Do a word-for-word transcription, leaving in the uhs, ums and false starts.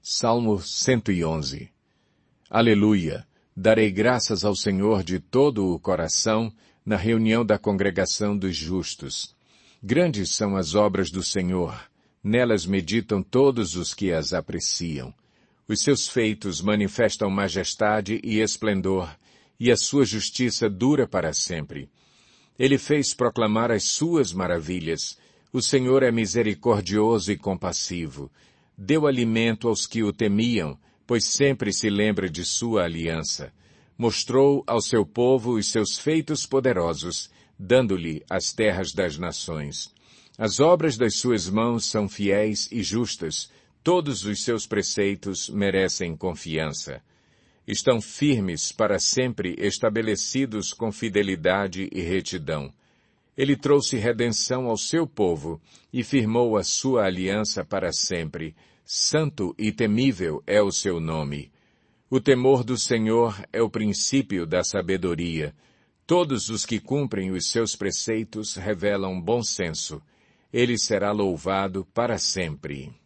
Salmo cento e onze. Aleluia! Darei graças ao Senhor de todo o coração, na reunião da congregação dos justos. Grandes são as obras do Senhor, nelas meditam todos os que as apreciam. Os seus feitos manifestam majestade e esplendor, e a sua justiça dura para sempre. Ele fez proclamar as suas maravilhas. O Senhor é misericordioso e compassivo. Deu alimento aos que o temiam, pois sempre se lembra de sua aliança. Mostrou ao seu povo os seus feitos poderosos, dando-lhe as terras das nações. As obras das suas mãos são fiéis e justas. Todos os seus preceitos merecem confiança. Estão firmes para sempre, estabelecidos com fidelidade e retidão. Ele trouxe redenção ao seu povo e firmou a sua aliança para sempre. Santo e temível é o seu nome. O temor do Senhor é o princípio da sabedoria. Todos os que cumprem os seus preceitos revelam bom senso. Ele será louvado para sempre.